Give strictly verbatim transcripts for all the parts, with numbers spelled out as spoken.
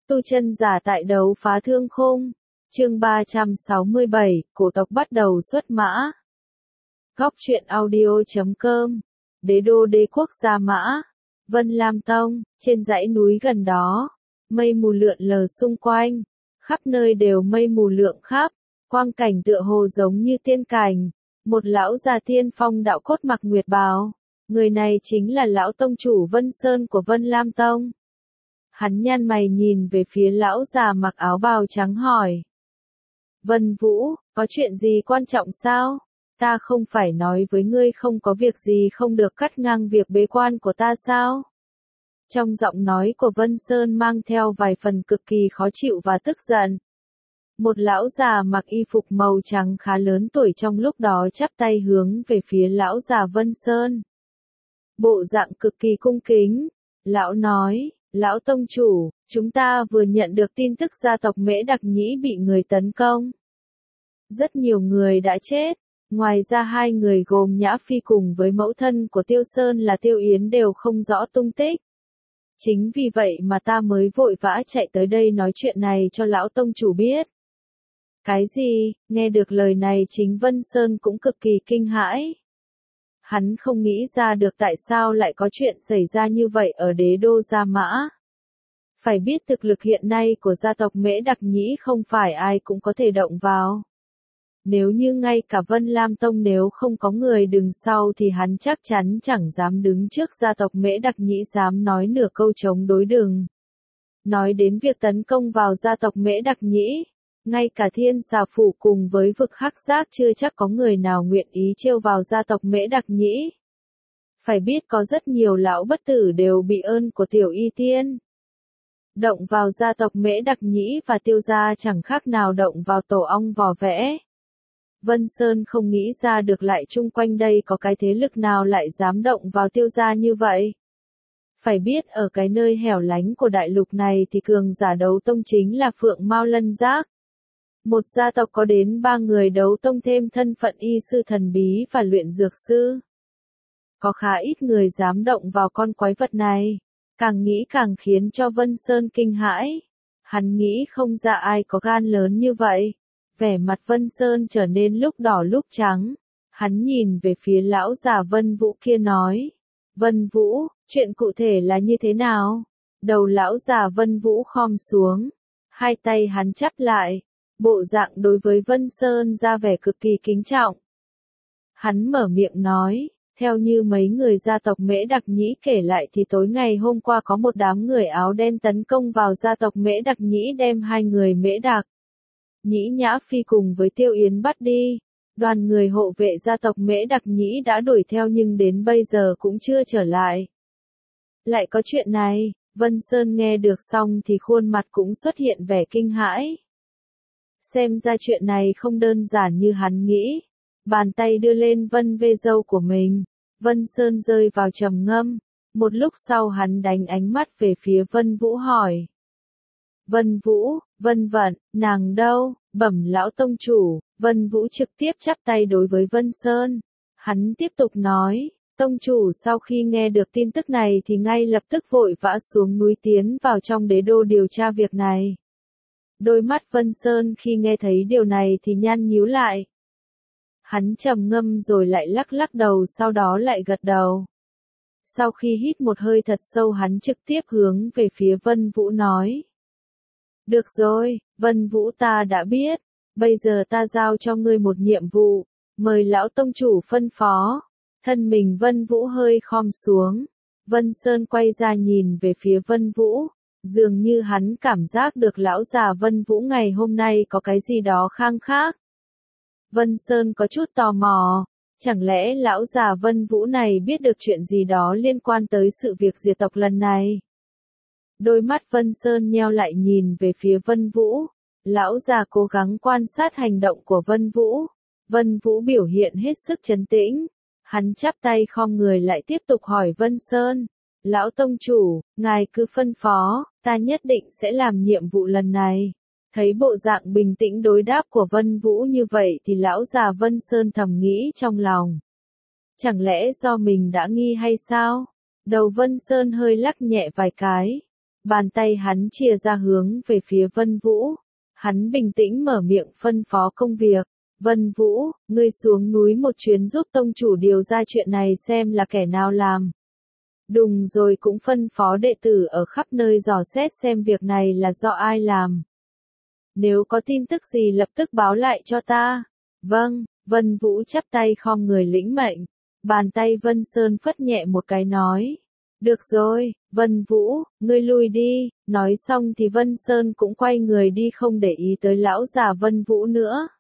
Tu chân giả tại đấu phá thương khung. Chương ba trăm sáu mươi bảy, cổ tộc bắt đầu xuất mã. Góc truyện audio chấm com. Đế đô đế quốc Gia Mã. Vân Lam Tông, trên dãy núi gần đó. Mây mù lượn lờ xung quanh. Khắp nơi đều mây mù lượng khắp. Quang cảnh tựa hồ giống như tiên cảnh. Một lão già tiên phong đạo cốt mặc nguyệt bào. Người này chính là lão tông chủ Vân Sơn của Vân Lam Tông. Hắn nhăn mày nhìn về phía lão già mặc áo bào trắng hỏi. Vân Vũ, có chuyện gì quan trọng sao? Ta không phải nói với ngươi không có việc gì không được cắt ngang việc bế quan của ta sao? Trong giọng nói của Vân Sơn mang theo vài phần cực kỳ khó chịu và tức giận. Một lão già mặc y phục màu trắng khá lớn tuổi trong lúc đó chắp tay hướng về phía lão già Vân Sơn. Bộ dạng cực kỳ cung kính, lão nói, lão tông chủ, chúng ta vừa nhận được tin tức gia tộc Mễ Đặc Nhĩ bị người tấn công. Rất nhiều người đã chết, ngoài ra hai người gồm Nhã Phi cùng với mẫu thân của Tiêu Sơn là Tiêu Yến đều không rõ tung tích. Chính vì vậy mà ta mới vội vã chạy tới đây nói chuyện này cho lão tông chủ biết. Cái gì? Nghe được lời này chính Vân Sơn cũng cực kỳ kinh hãi. Hắn không nghĩ ra được tại sao lại có chuyện xảy ra như vậy ở đế đô Gia Mã. Phải biết thực lực hiện nay của gia tộc Mễ Đặc Nhĩ không phải ai cũng có thể động vào. Nếu như ngay cả Vân Lam Tông nếu không có người đứng sau thì hắn chắc chắn chẳng dám đứng trước gia tộc Mễ Đặc Nhĩ dám nói nửa câu chống đối đừng. Nói đến việc tấn công vào gia tộc Mễ Đặc Nhĩ, ngay cả Thiên Xà Phủ cùng với vực Hắc Giác chưa chắc có người nào nguyện ý trêu vào gia tộc Mễ Đặc Nhĩ. Phải biết có rất nhiều lão bất tử đều bị ơn của Tiểu Y Tiên. Động vào gia tộc Mễ Đặc Nhĩ và Tiêu gia chẳng khác nào động vào tổ ong vò vẽ. Vân Sơn không nghĩ ra được lại chung quanh đây có cái thế lực nào lại dám động vào Tiêu gia như vậy. Phải biết ở cái nơi hẻo lánh của đại lục này thì cường giả đấu tông chính là Phượng Mao Lân Giác. Một gia tộc có đến ba người đấu tông thêm thân phận y sư thần bí và luyện dược sư. Có khá ít người dám động vào con quái vật này. Càng nghĩ càng khiến cho Vân Sơn kinh hãi. Hắn nghĩ không ra ai có gan lớn như vậy. Vẻ mặt Vân Sơn trở nên lúc đỏ lúc trắng. Hắn nhìn về phía lão già Vân Vũ kia nói. Vân Vũ, chuyện cụ thể là như thế nào? Đầu lão già Vân Vũ khom xuống. Hai tay hắn chắp lại. Bộ dạng đối với Vân Sơn ra vẻ cực kỳ kính trọng. Hắn mở miệng nói. Theo như mấy người gia tộc Mễ Đặc Nhĩ kể lại thì tối ngày hôm qua có một đám người áo đen tấn công vào gia tộc Mễ Đặc Nhĩ đem hai người Mễ Đặc Nhĩ Nhã Phi cùng với Tiêu Yến bắt đi. Đoàn người hộ vệ gia tộc Mễ Đặc Nhĩ đã đuổi theo nhưng đến bây giờ cũng chưa trở lại. Lại có chuyện này, Vân Sơn nghe được xong thì khuôn mặt cũng xuất hiện vẻ kinh hãi. Xem ra chuyện này không đơn giản như hắn nghĩ. Bàn tay đưa lên vân vê râu của mình. Vân Sơn rơi vào trầm ngâm. Một lúc sau hắn đánh ánh mắt về phía Vân Vũ hỏi. Vân Vũ, Vân Vận, nàng đâu? Bẩm lão tông chủ. Vân Vũ trực tiếp chắp tay đối với Vân Sơn. Hắn tiếp tục nói. Tông chủ sau khi nghe được tin tức này thì ngay lập tức vội vã xuống núi tiến vào trong đế đô điều tra việc này. Đôi mắt Vân Sơn khi nghe thấy điều này thì nhăn nhíu lại. Hắn trầm ngâm rồi lại lắc lắc đầu sau đó lại gật đầu. Sau khi hít một hơi thật sâu hắn trực tiếp hướng về phía Vân Vũ nói. Được rồi, Vân Vũ ta đã biết. Bây giờ ta giao cho ngươi một nhiệm vụ. Mời lão tông chủ phân phó. Thân mình Vân Vũ hơi khom xuống. Vân Sơn quay ra nhìn về phía Vân Vũ. Dường như hắn cảm giác được lão già Vân Vũ ngày hôm nay có cái gì đó khang khác. Vân Sơn có chút tò mò, chẳng lẽ lão già Vân Vũ này biết được chuyện gì đó liên quan tới sự việc diệt tộc lần này. Đôi mắt Vân Sơn nheo lại nhìn về phía Vân Vũ, lão già cố gắng quan sát hành động của Vân Vũ. Vân Vũ biểu hiện hết sức trấn tĩnh, hắn chắp tay khom người lại tiếp tục hỏi Vân Sơn. Lão tông chủ, ngài cứ phân phó, ta nhất định sẽ làm nhiệm vụ lần này. Thấy bộ dạng bình tĩnh đối đáp của Vân Vũ như vậy thì lão già Vân Sơn thầm nghĩ trong lòng. Chẳng lẽ do mình đã nghi hay sao? Đầu Vân Sơn hơi lắc nhẹ vài cái. Bàn tay hắn chìa ra hướng về phía Vân Vũ. Hắn bình tĩnh mở miệng phân phó công việc. Vân Vũ, ngươi xuống núi một chuyến giúp tông chủ điều ra chuyện này xem là kẻ nào làm. Đùng rồi cũng phân phó đệ tử ở khắp nơi dò xét xem việc này là do ai làm. Nếu có tin tức gì lập tức báo lại cho ta. Vâng, Vân Vũ chắp tay khom người lĩnh mệnh. Bàn tay Vân Sơn phất nhẹ một cái nói. Được rồi, Vân Vũ, ngươi lui đi. Nói xong thì Vân Sơn cũng quay người đi không để ý tới lão già Vân Vũ nữa.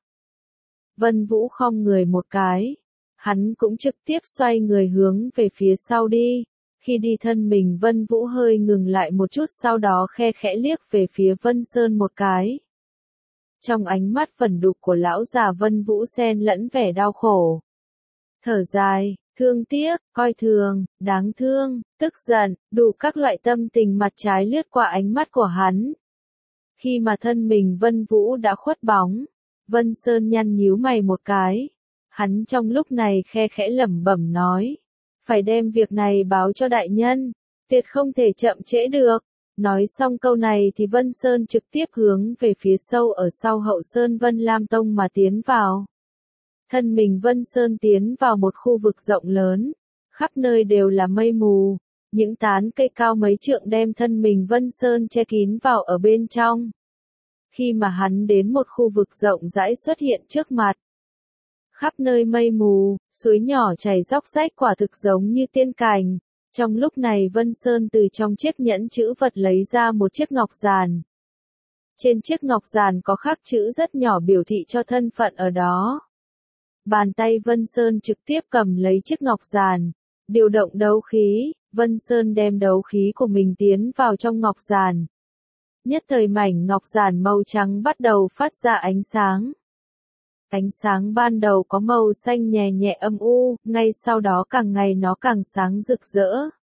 Vân Vũ khom người một cái. Hắn cũng trực tiếp xoay người hướng về phía sau đi. Khi đi thân mình Vân Vũ hơi ngừng lại một chút sau đó khe khẽ liếc về phía Vân Sơn một cái. Trong ánh mắt vẩn đục của lão già Vân Vũ xen lẫn vẻ đau khổ. Thở dài, thương tiếc, coi thường, đáng thương, tức giận, đủ các loại tâm tình mặt trái lướt qua ánh mắt của hắn. Khi mà thân mình Vân Vũ đã khuất bóng, Vân Sơn nhăn nhíu mày một cái. Hắn trong lúc này khe khẽ lẩm bẩm nói. Phải đem việc này báo cho đại nhân, tuyệt không thể chậm trễ được. Nói xong câu này thì Vân Sơn trực tiếp hướng về phía sâu ở sau hậu sơn Vân Lam Tông mà tiến vào. Thân mình Vân Sơn tiến vào một khu vực rộng lớn, khắp nơi đều là mây mù, những tán cây cao mấy trượng đem thân mình Vân Sơn che kín vào ở bên trong. Khi mà hắn đến một khu vực rộng rãi xuất hiện trước mặt, khắp nơi mây mù, suối nhỏ chảy róc rách quả thực giống như tiên cảnh. Trong lúc này Vân Sơn từ trong chiếc nhẫn chữ vật lấy ra một chiếc ngọc giàn. Trên chiếc ngọc giàn có khắc chữ rất nhỏ biểu thị cho thân phận ở đó. Bàn tay Vân Sơn trực tiếp cầm lấy chiếc ngọc giàn, điều động đấu khí, Vân Sơn đem đấu khí của mình tiến vào trong ngọc giàn. Nhất thời mảnh ngọc giàn màu trắng bắt đầu phát ra ánh sáng. Ánh sáng ban đầu có màu xanh nhẹ nhẹ âm u, ngay sau đó càng ngày nó càng sáng rực rỡ.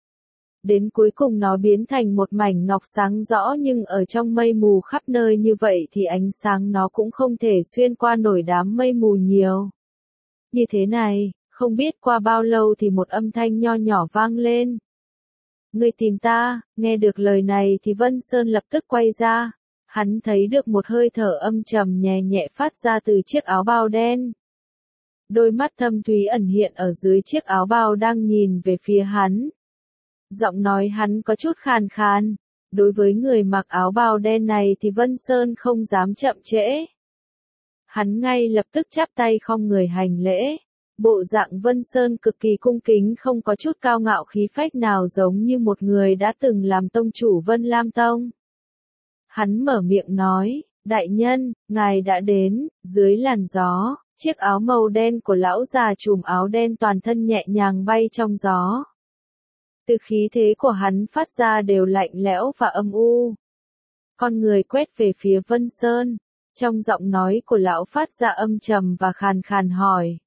Đến cuối cùng nó biến thành một mảnh ngọc sáng rõ nhưng ở trong mây mù khắp nơi như vậy thì ánh sáng nó cũng không thể xuyên qua nổi đám mây mù nhiều. Như thế này, không biết qua bao lâu thì một âm thanh nho nhỏ vang lên. Ngươi tìm ta, nghe được lời này thì Vân Sơn lập tức quay ra. Hắn thấy được một hơi thở âm trầm nhẹ nhẹ phát ra từ chiếc áo bào đen. Đôi mắt thâm thúy ẩn hiện ở dưới chiếc áo bào đang nhìn về phía hắn. Giọng nói hắn có chút khàn khàn. Đối với người mặc áo bào đen này thì Vân Sơn không dám chậm trễ. Hắn ngay lập tức chắp tay khom người hành lễ. Bộ dạng Vân Sơn cực kỳ cung kính không có chút cao ngạo khí phách nào giống như một người đã từng làm tông chủ Vân Lam Tông. Hắn mở miệng nói, đại nhân, ngài đã đến, dưới làn gió, chiếc áo màu đen của lão già trùm áo đen toàn thân nhẹ nhàng bay trong gió. Từ khí thế của hắn phát ra đều lạnh lẽo và âm u. Con người quét về phía Vân Sơn, trong giọng nói của lão phát ra âm trầm và khàn khàn hỏi.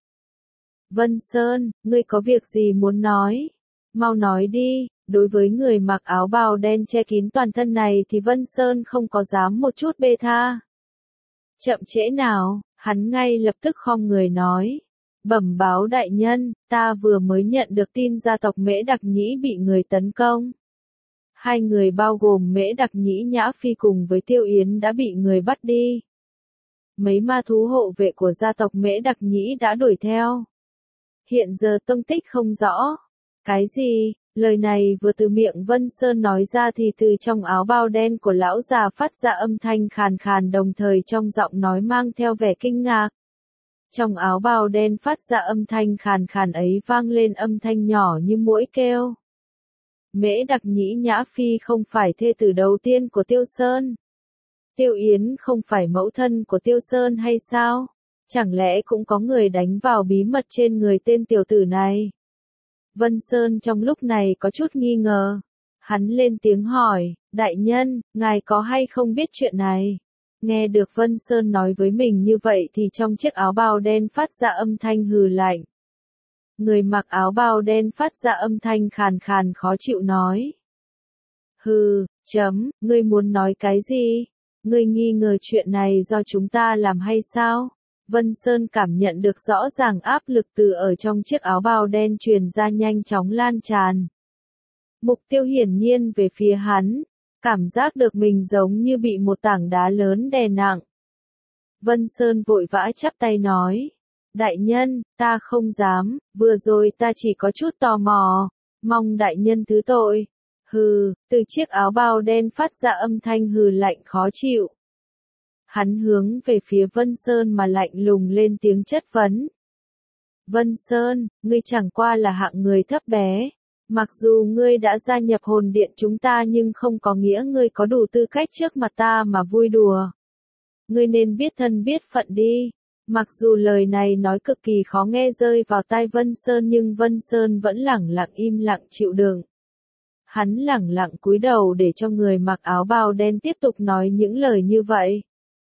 Vân Sơn, ngươi có việc gì muốn nói? Mau nói đi. Đối với người mặc áo bào đen che kín toàn thân này thì Vân Sơn không có dám một chút bê tha. Chậm trễ nào, hắn ngay lập tức khom người nói. Bẩm báo đại nhân, ta vừa mới nhận được tin gia tộc Mễ Đặc Nhĩ bị người tấn công. Hai người bao gồm Mễ Đặc Nhĩ Nhã Phi cùng với Tiêu Yến đã bị người bắt đi. Mấy ma thú hộ vệ của gia tộc Mễ Đặc Nhĩ đã đuổi theo. Hiện giờ tung tích không rõ. Cái gì? Lời này vừa từ miệng Vân Sơn nói ra thì từ trong áo bào đen của lão già phát ra âm thanh khàn khàn đồng thời trong giọng nói mang theo vẻ kinh ngạc. Trong áo bào đen phát ra âm thanh khàn khàn ấy vang lên âm thanh nhỏ như muỗi kêu. Mễ Đặc Nhĩ Nhã Phi không phải thê tử đầu tiên của Tiêu Sơn. Tiêu Yến không phải mẫu thân của Tiêu Sơn hay sao? Chẳng lẽ cũng có người đánh vào bí mật trên người tên tiểu tử này? Vân Sơn trong lúc này có chút nghi ngờ. Hắn lên tiếng hỏi, đại nhân, ngài có hay không biết chuyện này? Nghe được Vân Sơn nói với mình như vậy thì trong chiếc áo bào đen phát ra âm thanh hừ lạnh. Người mặc áo bào đen phát ra âm thanh khàn khàn khó chịu nói. Hừ, chấm, ngươi muốn nói cái gì? Ngươi nghi ngờ chuyện này do chúng ta làm hay sao? Vân Sơn cảm nhận được rõ ràng áp lực từ ở trong chiếc áo bào đen truyền ra nhanh chóng lan tràn. Mục tiêu hiển nhiên về phía hắn. cảm giác được mình giống như bị một tảng đá lớn đè nặng. Vân Sơn vội vã chắp tay nói, đại nhân, ta không dám, vừa rồi ta chỉ có chút tò mò, mong đại nhân thứ tội. Hừ, từ chiếc áo bào đen phát ra âm thanh hừ lạnh khó chịu. Hắn hướng về phía Vân Sơn mà lạnh lùng lên tiếng chất vấn. Vân Sơn, ngươi chẳng qua là hạng người thấp bé. Mặc dù ngươi đã gia nhập hồn điện chúng ta nhưng không có nghĩa ngươi có đủ tư cách trước mặt ta mà vui đùa. Ngươi nên biết thân biết phận đi. Mặc dù lời này nói cực kỳ khó nghe rơi vào tai Vân Sơn nhưng Vân Sơn vẫn lẳng lặng im lặng chịu đựng. Hắn lẳng lặng cúi đầu để cho người mặc áo bào đen tiếp tục nói những lời như vậy.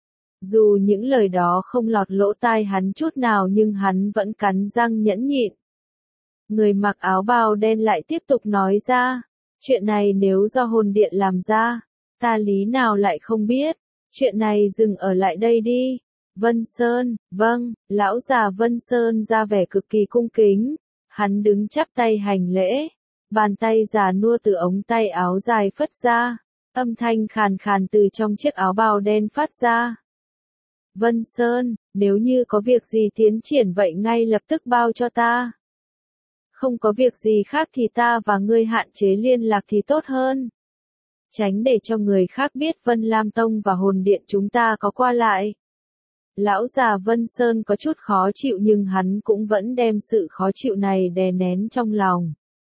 Dù những lời đó không lọt lỗ tai hắn chút nào nhưng hắn vẫn cắn răng nhẫn nhịn. Người mặc áo bào đen lại tiếp tục nói ra, chuyện này nếu do hồn điện làm ra, ta lý nào lại không biết, chuyện này dừng ở lại đây đi. Vân Sơn, vâng, lão già Vân Sơn ra vẻ cực kỳ cung kính, hắn đứng chắp tay hành lễ, bàn tay già nua từ ống tay áo dài phất ra, âm thanh khàn khàn từ trong chiếc áo bào đen phát ra. Vân Sơn, nếu như có việc gì tiến triển vậy ngay lập tức bao cho ta. Không có việc gì khác thì ta và ngươi hạn chế liên lạc thì tốt hơn. Tránh để cho người khác biết Vân Lam Tông và hồn điện chúng ta có qua lại. Lão già Vân Sơn có chút khó chịu nhưng hắn cũng vẫn đem sự khó chịu này đè nén trong lòng.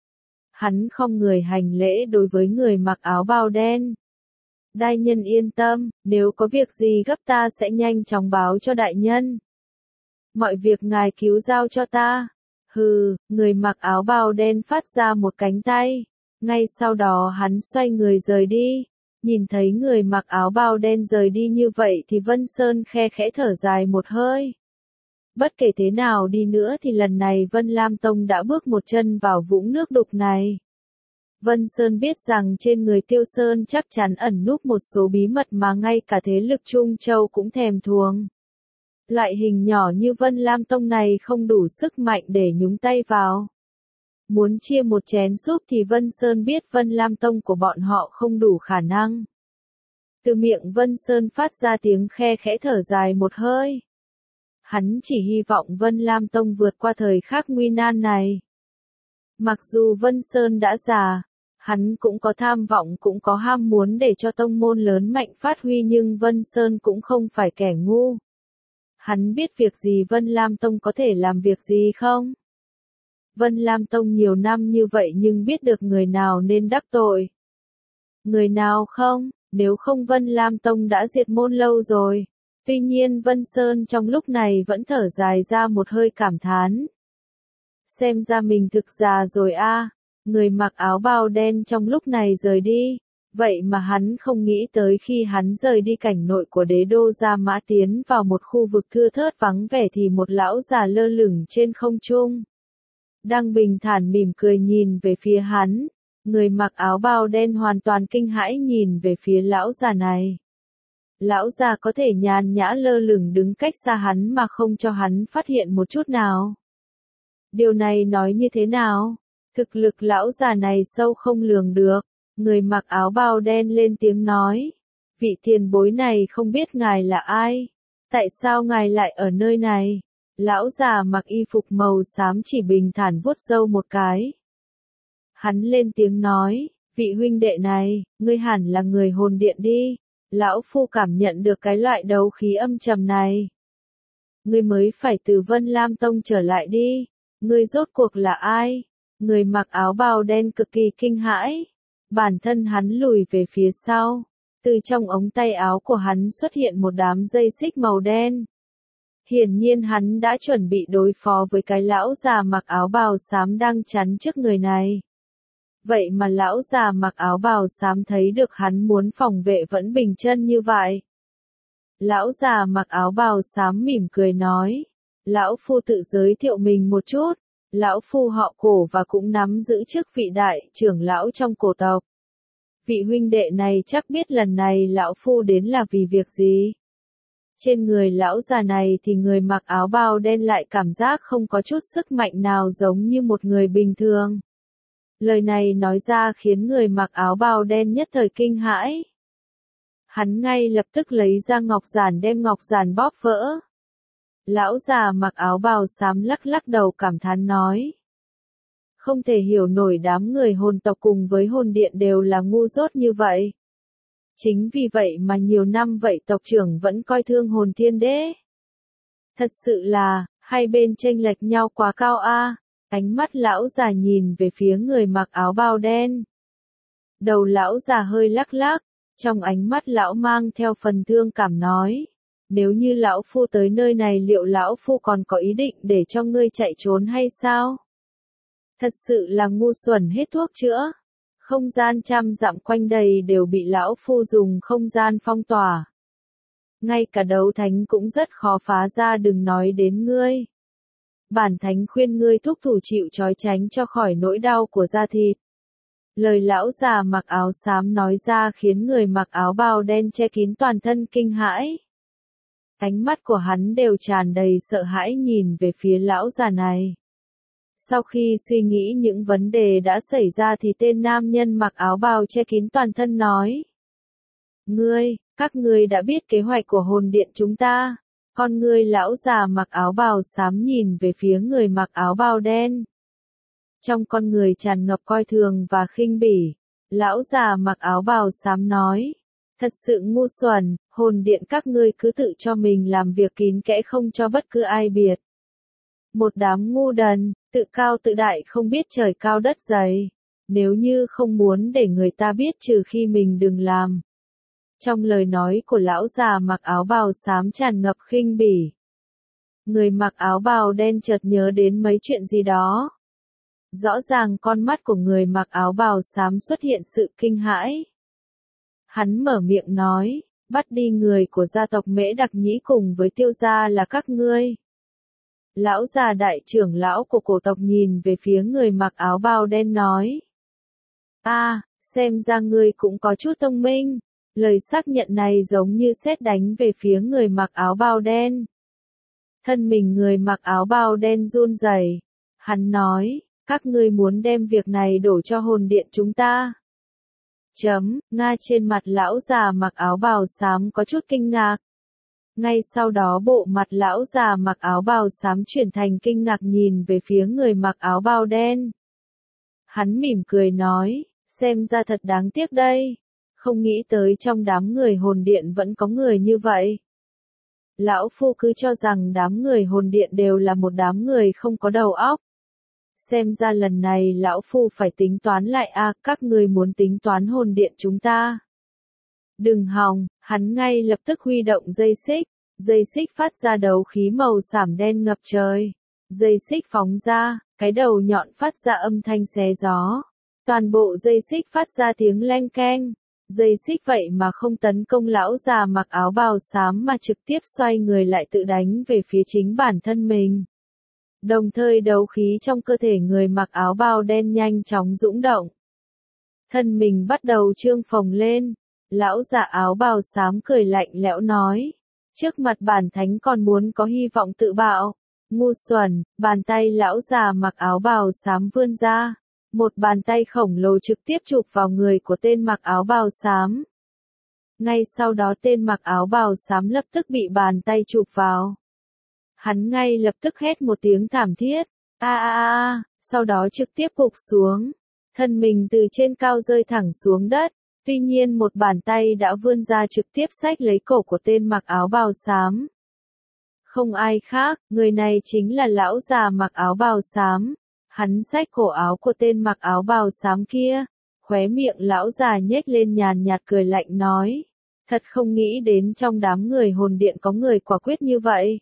Hắn không người hành lễ đối với người mặc áo bào đen. Đại nhân yên tâm, nếu có việc gì gấp ta sẽ nhanh chóng báo cho đại nhân. Mọi việc ngài cứu giao cho ta. Hừ, người mặc áo bào đen phát ra một cánh tay. Ngay sau đó hắn xoay người rời đi. Nhìn thấy người mặc áo bào đen rời đi như vậy thì Vân Sơn khe khẽ thở dài một hơi. Bất kể thế nào đi nữa thì lần này Vân Lam Tông đã bước một chân vào vũng nước đục này. Vân Sơn biết rằng trên người Tiêu Sơn chắc chắn ẩn núp một số bí mật mà ngay cả thế lực Trung Châu cũng thèm thuồng. Loại hình nhỏ như Vân Lam Tông này không đủ sức mạnh để nhúng tay vào. Muốn chia một chén súp thì Vân Sơn biết Vân Lam Tông của bọn họ không đủ khả năng. Từ miệng Vân Sơn phát ra tiếng khe khẽ thở dài một hơi. Hắn chỉ hy vọng Vân Lam Tông vượt qua thời khắc nguy nan này. Mặc dù Vân Sơn đã già, hắn cũng có tham vọng cũng có ham muốn để cho tông môn lớn mạnh phát huy nhưng Vân Sơn cũng không phải kẻ ngu. Hắn biết việc gì Vân Lam Tông có thể làm việc gì không? Vân Lam Tông nhiều năm như vậy nhưng biết được người nào nên đắc tội. Người nào không, nếu không Vân Lam Tông đã diệt môn lâu rồi. Tuy nhiên Vân Sơn trong lúc này vẫn thở dài ra một hơi cảm thán. Xem ra mình thực già rồi a. À. Người mặc áo bào đen trong lúc này rời đi. Vậy mà hắn không nghĩ tới khi hắn rời đi cảnh nội của đế đô Gia Mã tiến vào một khu vực thưa thớt vắng vẻ thì một lão già lơ lửng trên không trung. Đang bình thản mỉm cười nhìn về phía hắn. Người mặc áo bào đen hoàn toàn kinh hãi nhìn về phía lão già này. Lão già có thể nhàn nhã lơ lửng đứng cách xa hắn mà không cho hắn phát hiện một chút nào. Điều này nói như thế nào? Thực lực lão già này sâu không lường được. Người mặc áo bào đen lên tiếng nói. Vị tiền bối này không biết ngài là ai? Tại sao ngài lại ở nơi này? Lão già mặc y phục màu xám chỉ bình thản vuốt râu một cái. Hắn lên tiếng nói, vị huynh đệ này, ngươi hẳn là người hồn điện đi. Lão phu cảm nhận được cái loại đấu khí âm trầm này. Ngươi mới phải từ Vân Lam Tông trở lại đi. Ngươi rốt cuộc là ai? Người mặc áo bào đen cực kỳ kinh hãi. Bản thân hắn lùi về phía sau. Từ trong ống tay áo của hắn xuất hiện một đám dây xích màu đen. Hiển nhiên hắn đã chuẩn bị đối phó với cái lão già mặc áo bào xám đang chắn trước người này. Vậy mà lão già mặc áo bào xám thấy được hắn muốn phòng vệ vẫn bình chân như vậy. Lão già mặc áo bào xám mỉm cười nói. Lão phu tự giới thiệu mình một chút. Lão phu họ Cổ và cũng nắm giữ chức vị đại trưởng lão trong cổ tộc. Vị huynh đệ này chắc biết lần này lão phu đến là vì việc gì. Trên người lão già này thì người mặc áo bào đen lại cảm giác không có chút sức mạnh nào giống như một người bình thường. Lời này nói ra khiến người mặc áo bào đen nhất thời kinh hãi. Hắn ngay lập tức lấy ra ngọc giản đem ngọc giản bóp vỡ. Lão già mặc áo bào xám lắc lắc đầu cảm thán nói. Không thể hiểu nổi đám người hồn tộc cùng với hồn điện đều là ngu dốt như vậy. Chính vì vậy mà nhiều năm vậy tộc trưởng vẫn coi thương hồn thiên đế. Thật sự là, hai bên chênh lệch nhau quá cao a. Ánh mắt lão già nhìn về phía người mặc áo bào đen. Đầu lão già hơi lắc lắc, trong ánh mắt lão mang theo phần thương cảm nói. Nếu như lão phu tới nơi này liệu lão phu còn có ý định để cho ngươi chạy trốn hay sao? Thật sự là ngu xuẩn hết thuốc chữa. Không gian trăm dặm quanh đầy đều bị lão phu dùng không gian phong tỏa. Ngay cả đấu thánh cũng rất khó phá ra đừng nói đến ngươi. Bản thánh khuyên ngươi thúc thủ chịu trói tránh cho khỏi nỗi đau của da thịt. Lời lão già mặc áo xám nói ra khiến người mặc áo bào đen che kín toàn thân kinh hãi. Ánh mắt của hắn đều tràn đầy sợ hãi nhìn về phía lão già này. Sau khi suy nghĩ những vấn đề đã xảy ra thì tên nam nhân mặc áo bào che kín toàn thân nói. Ngươi, các ngươi đã biết kế hoạch của hồn điện chúng ta. Con ngươi lão già mặc áo bào xám nhìn về phía người mặc áo bào đen. Trong con người tràn ngập coi thường và khinh bỉ, lão già mặc áo bào xám nói. Thật sự ngu xuẩn, hồn điện các ngươi cứ tự cho mình làm việc kín kẽ không cho bất cứ ai biết. Một đám ngu đần, tự cao tự đại không biết trời cao đất dày. Nếu như không muốn để người ta biết trừ khi mình đừng làm. Trong lời nói của lão già mặc áo bào xám tràn ngập khinh bỉ. Người mặc áo bào đen chợt nhớ đến mấy chuyện gì đó. Rõ ràng con mắt của người mặc áo bào xám xuất hiện sự kinh hãi. Hắn mở miệng nói, bắt đi người của gia tộc Mễ Đặc Nhĩ cùng với Tiêu gia là các ngươi. Lão già đại trưởng lão của cổ tộc nhìn về phía người mặc áo bào đen nói. A, à, xem ra ngươi cũng có chút thông minh. Lời xác nhận này giống như sét đánh về phía người mặc áo bào đen. Thân mình người mặc áo bào đen run rẩy. Hắn nói, các ngươi muốn đem việc này đổ cho hồn điện chúng ta. Chấm, nga trên mặt lão già mặc áo bào xám có chút kinh ngạc. Ngay sau đó bộ mặt lão già mặc áo bào xám chuyển thành kinh ngạc nhìn về phía người mặc áo bào đen. Hắn mỉm cười nói, xem ra thật đáng tiếc đây. Không nghĩ tới trong đám người hồn điện vẫn có người như vậy. Lão phu cứ cho rằng đám người hồn điện đều là một đám người không có đầu óc. Xem ra lần này lão phu phải tính toán lại a, à, các người muốn tính toán hồn điện chúng ta. Đừng hòng, hắn ngay lập tức huy động dây xích, dây xích phát ra đấu khí màu xám đen ngập trời. Dây xích phóng ra, cái đầu nhọn phát ra âm thanh xé gió. Toàn bộ dây xích phát ra tiếng leng keng. Dây xích vậy mà không tấn công lão già mặc áo bào xám mà trực tiếp xoay người lại tự đánh về phía chính bản thân mình. Đồng thời đấu khí trong cơ thể người mặc áo bào đen nhanh chóng dũng động. Thân mình bắt đầu trương phồng lên. Lão già áo bào xám cười lạnh lẽo nói. Trước mặt bản thánh còn muốn có hy vọng tự bạo. Ngu xuẩn, bàn tay lão già mặc áo bào xám vươn ra. Một bàn tay khổng lồ trực tiếp chụp vào người của tên mặc áo bào xám. Ngay sau đó tên mặc áo bào xám lập tức bị bàn tay chụp vào. Hắn ngay lập tức hét một tiếng thảm thiết. A a a, sau đó trực tiếp gục xuống. Thân mình từ trên cao rơi thẳng xuống đất. Tuy nhiên một bàn tay đã vươn ra trực tiếp xách lấy cổ của tên mặc áo bào xám. Không ai khác, người này chính là lão già mặc áo bào xám. Hắn xách cổ áo của tên mặc áo bào xám kia, khóe miệng lão già nhếch lên nhàn nhạt cười lạnh nói, thật không nghĩ đến trong đám người hồn điện có người quả quyết như vậy.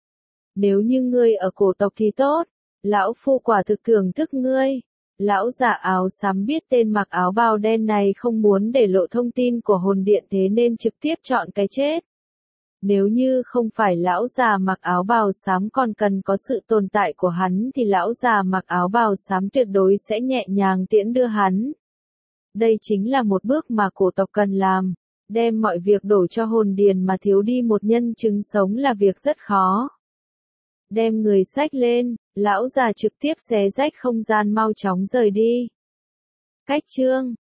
Nếu như ngươi ở cổ tộc thì tốt, lão phu quả thực thưởng thức ngươi. Lão già áo xám biết tên mặc áo bào đen này không muốn để lộ thông tin của hồn điện thế nên trực tiếp chọn cái chết. Nếu như không phải lão già mặc áo bào xám còn cần có sự tồn tại của hắn thì lão già mặc áo bào xám tuyệt đối sẽ nhẹ nhàng tiễn đưa hắn. Đây chính là một bước mà cổ tộc cần làm, đem mọi việc đổ cho hồn điền mà thiếu đi một nhân chứng sống là việc rất khó. Đem người xách lên, lão già trực tiếp xé rách không gian mau chóng rời đi. Cách chương